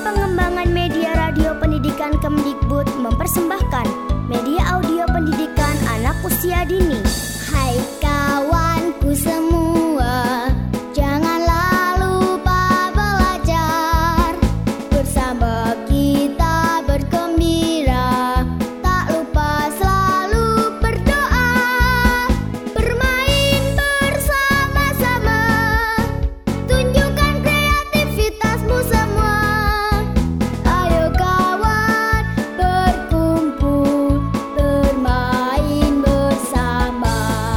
Pengembangan Media Radio Pendidikan Kemdikbud mempersembahkan media audio pendidikan anak usia dini. Hai kawanku semua, janganlah lupa belajar. Bersama kita bergembira, tak lupa selalu berdoa. Bermain bersama-sama, tunjukkan kreativitasmu semua. Ayo kawan, berkumpul, bermain bersama.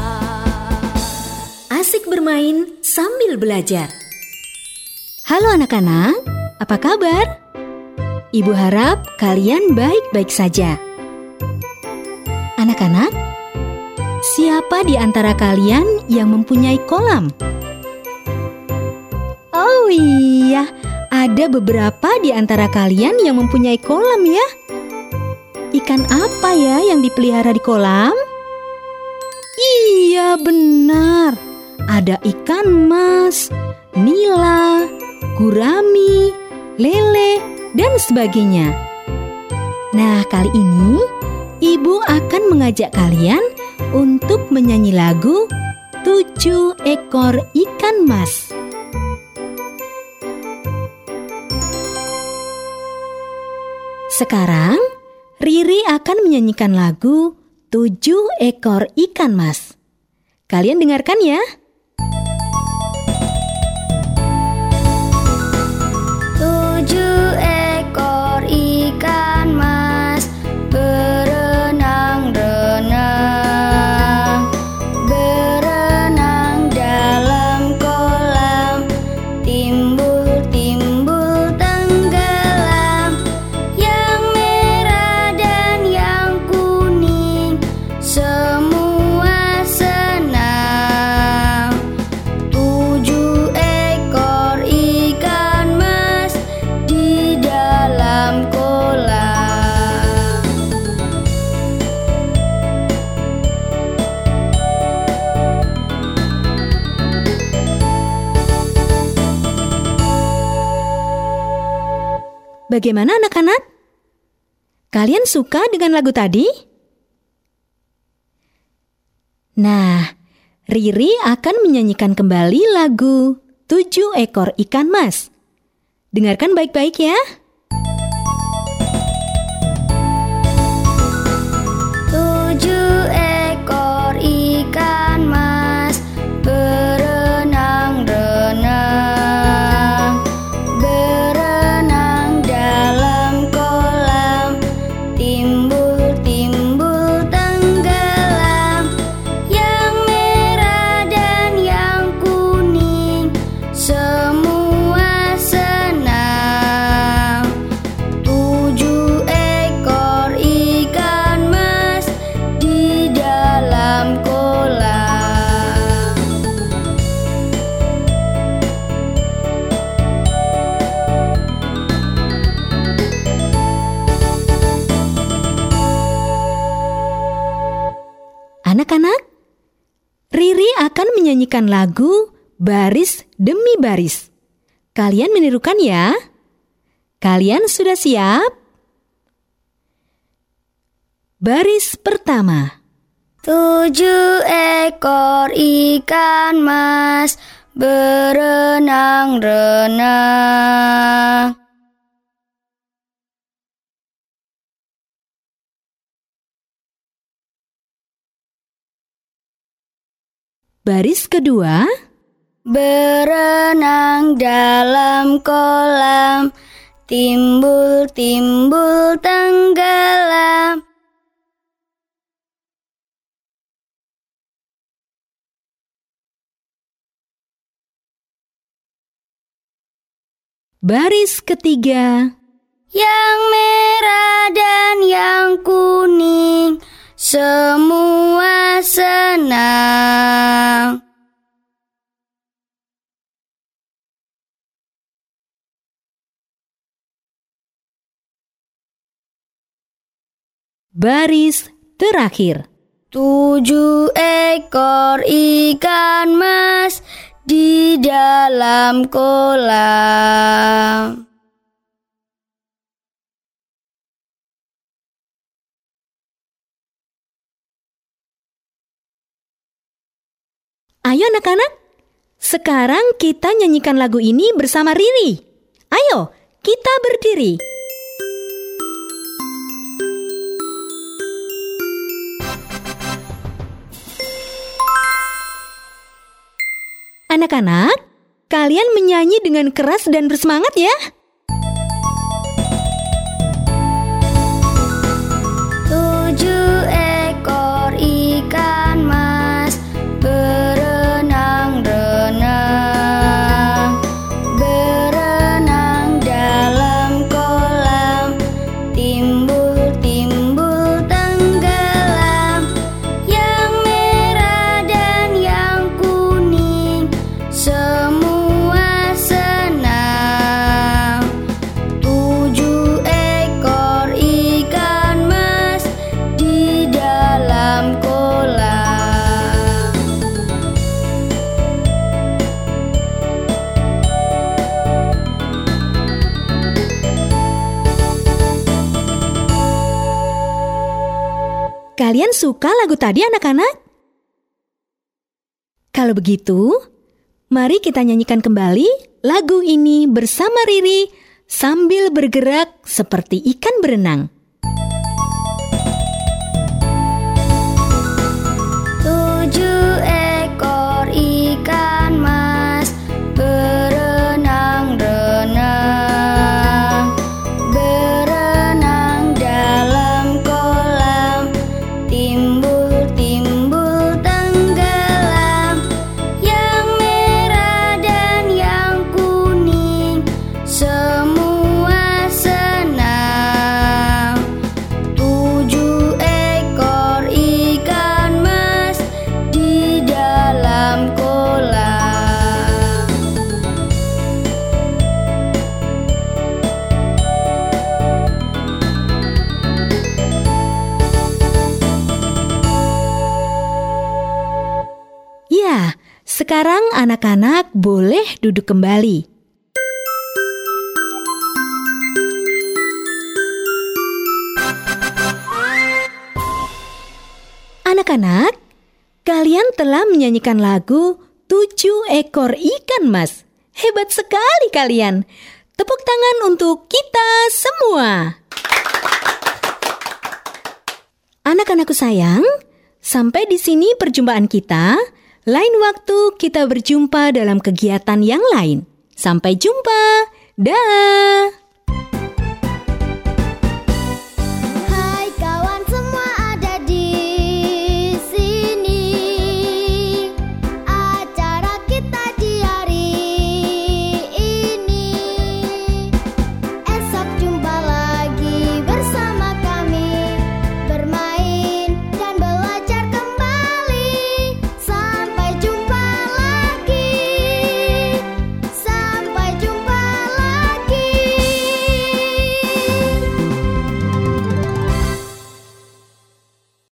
Asik bermain sambil belajar. Halo anak-anak, apa kabar? Ibu harap kalian baik-baik saja. Anak-anak, siapa di antara kalian yang mempunyai kolam? Oh iya, ada beberapa di antara kalian yang mempunyai kolam ya. Ikan apa ya yang dipelihara di kolam? Iya benar, ada ikan mas, nila, gurami, lele, dan sebagainya. Nah, kali ini Ibu akan mengajak kalian untuk menyanyi lagu 7 ekor ikan mas. Sekarang, Riri akan menyanyikan lagu 7 ekor ikan mas. Kalian dengarkan ya. Tujuh ekor ikan mas berenang-renang, berenang dalam kolam, timbul-timbul tenggelam, yang merah dan yang kuning, semua senang. 7 ekor ikan mas di dalam kolam. Bagaimana anak-anak? Kalian suka dengan lagu tadi? Nah, Riri akan menyanyikan kembali lagu 7 ekor ikan mas. Dengarkan baik-baik ya. 7 ekor ikan mas berenang-renang, berenang dalam kolam, timbul-timbul tenggelam, yang merah dan yang kuning, semua senang. 7 ekor ikan mas di dalam kolam. Anak-anak, Riri akan menyanyikan lagu baris demi baris. Kalian menirukan ya. Kalian sudah siap? Baris pertama. 7 ekor ikan mas berenang-renang. Baris kedua. Berenang dalam kolam, timbul-timbul tenggelam. Baris ketiga. Yang merah dan yang kuning, semua senang. Baris terakhir. 7 ekor ikan mas di dalam kolam. Ayo anak-anak, sekarang kita nyanyikan lagu ini bersama Riri. Ayo, kita berdiri. Anak-anak, kalian menyanyi dengan keras dan bersemangat ya. Tujuh ekor ikan mas berenang-renang, berenang dalam kolam, timbul-timbul tenggelam, yang merah dan yang kuning semua senang. Tujuh ekor ikan mas di dalam kolam. Kalian suka lagu tadi anak-anak? Kalau begitu, mari kita nyanyikan kembali lagu ini bersama Riri sambil bergerak seperti ikan berenang. Tujuh ekor ikan mas berenang-renang, berenang dalam kolam, timbul-timbul tenggelam, yang merah dan yang kuning semua senang. Tujuh ekor ikan mas di dalam kolam. Ya, sekarang anak-anak boleh duduk kembali. Anak-anak, kalian telah menyanyikan lagu 7 ekor ikan mas. Hebat sekali kalian. Tepuk tangan untuk kita semua. Anak-anakku sayang, sampai di sini perjumpaan kita. Lain waktu kita berjumpa dalam kegiatan yang lain. Sampai jumpa. Dah.